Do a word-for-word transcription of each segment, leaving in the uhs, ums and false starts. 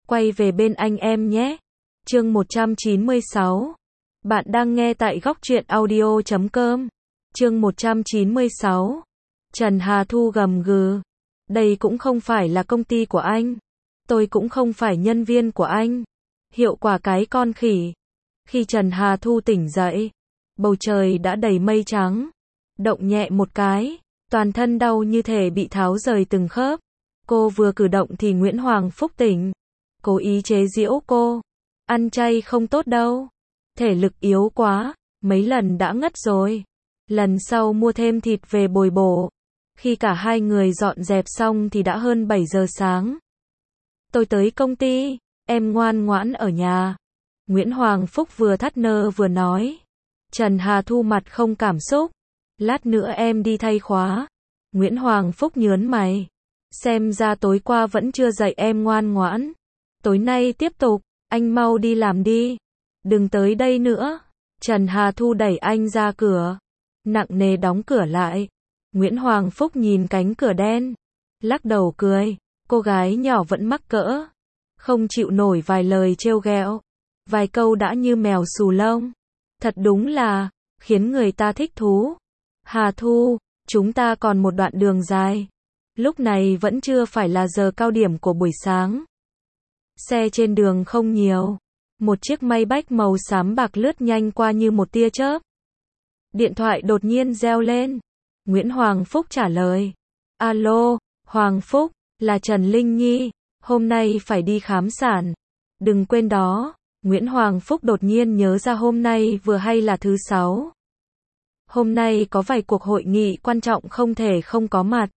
quay về bên anh em nhé. Chương một trăm chín mươi sáu. Bạn đang nghe tại góc truyện audio chấm com. Chương một trăm chín mươi sáu. Trần Hà Thu gầm gừ. Đây cũng không phải là công ty của anh. Tôi cũng không phải nhân viên của anh. Hiệu quả cái con khỉ. Khi Trần Hà Thu tỉnh dậy, bầu trời đã đầy mây trắng. Động nhẹ một cái, toàn thân đau như thể bị tháo rời từng khớp. Cô vừa cử động thì Nguyễn Hoàng Phúc tỉnh. Cố ý chế giễu cô. Ăn chay không tốt đâu. Thể lực yếu quá, mấy lần đã ngất rồi. Lần sau mua thêm thịt về bồi bổ. Khi cả hai người dọn dẹp xong thì đã hơn bảy giờ sáng. Tôi tới công ty, em ngoan ngoãn ở nhà. Nguyễn Hoàng Phúc vừa thắt nơ vừa nói. Trần Hà Thu mặt không cảm xúc. Lát nữa em đi thay khóa. Nguyễn Hoàng Phúc nhớn mày. Xem ra tối qua vẫn chưa dạy em ngoan ngoãn. Tối nay tiếp tục, anh mau đi làm đi. Đừng tới đây nữa. Trần Hà Thu đẩy anh ra cửa. Nặng nề đóng cửa lại. Nguyễn Hoàng Phúc nhìn cánh cửa đen. Lắc đầu cười. Cô gái nhỏ vẫn mắc cỡ. Không chịu nổi vài lời trêu ghẹo. Vài câu đã như mèo xù lông. Thật đúng là, khiến người ta thích thú. Hà Thu, chúng ta còn một đoạn đường dài. Lúc này vẫn chưa phải là giờ cao điểm của buổi sáng. Xe trên đường không nhiều. Một chiếc Maybach màu xám bạc lướt nhanh qua như một tia chớp. Điện thoại đột nhiên reo lên. Nguyễn Hoàng Phúc trả lời. Alo, Hoàng Phúc, là Trần Linh Nhi. Hôm nay phải đi khám sản. Đừng quên đó. Nguyễn Hoàng Phúc đột nhiên nhớ ra hôm nay vừa hay là thứ sáu. Hôm nay có vài cuộc hội nghị quan trọng không thể không có mặt.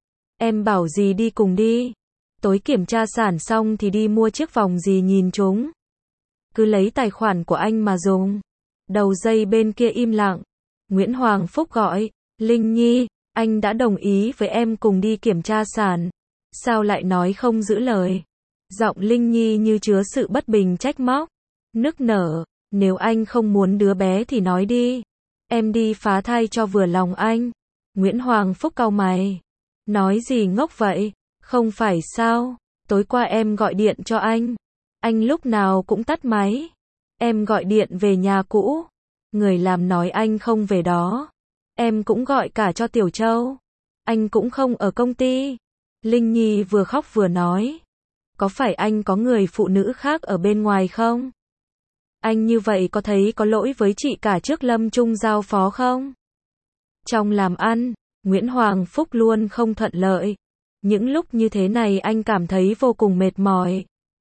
Em bảo gì đi cùng đi. Tối kiểm tra sản xong thì đi mua chiếc vòng gì nhìn chúng. Cứ lấy tài khoản của anh mà dùng. Đầu dây bên kia im lặng. Nguyễn Hoàng Phúc gọi. Linh Nhi, anh đã đồng ý với em cùng đi kiểm tra sản. Sao lại nói không giữ lời? Giọng Linh Nhi như chứa sự bất bình trách móc. Nức nở. Nếu anh không muốn đứa bé thì nói đi. Em đi phá thai cho vừa lòng anh. Nguyễn Hoàng Phúc cau mày. Nói gì ngốc vậy? Không phải sao? Tối qua em gọi điện cho anh. Anh lúc nào cũng tắt máy. Em gọi điện về nhà cũ. Người làm nói anh không về đó. Em cũng gọi cả cho Tiểu Châu. Anh cũng không ở công ty. Linh Nhi vừa khóc vừa nói. Có phải anh có người phụ nữ khác ở bên ngoài không? Anh như vậy có thấy có lỗi với chị cả trước lâm chung giao phó không? Trong làm ăn, Nguyễn Hoàng Phúc luôn không thuận lợi. Những lúc như thế này anh cảm thấy vô cùng mệt mỏi.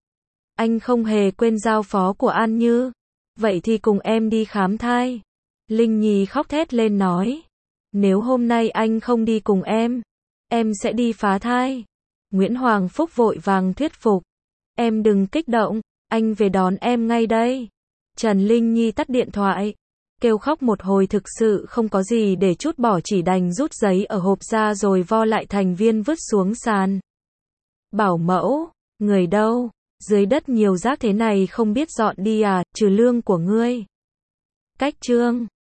Anh không hề quên giao phó của An Như. Vậy thì cùng em đi khám thai. Linh Nhi khóc thét lên nói. Nếu hôm nay anh không đi cùng em, em sẽ đi phá thai. Nguyễn Hoàng Phúc vội vàng thuyết phục. Em đừng kích động, anh về đón em ngay đây. Trần Linh Nhi tắt điện thoại. Kêu khóc một hồi thực sự không có gì để trút bỏ, chỉ đành rút giấy ở hộp ra rồi vo lại thành viên vứt xuống sàn. Bảo mẫu, người đâu? Dưới đất nhiều rác thế này không biết dọn đi à, trừ lương của ngươi. Cách chương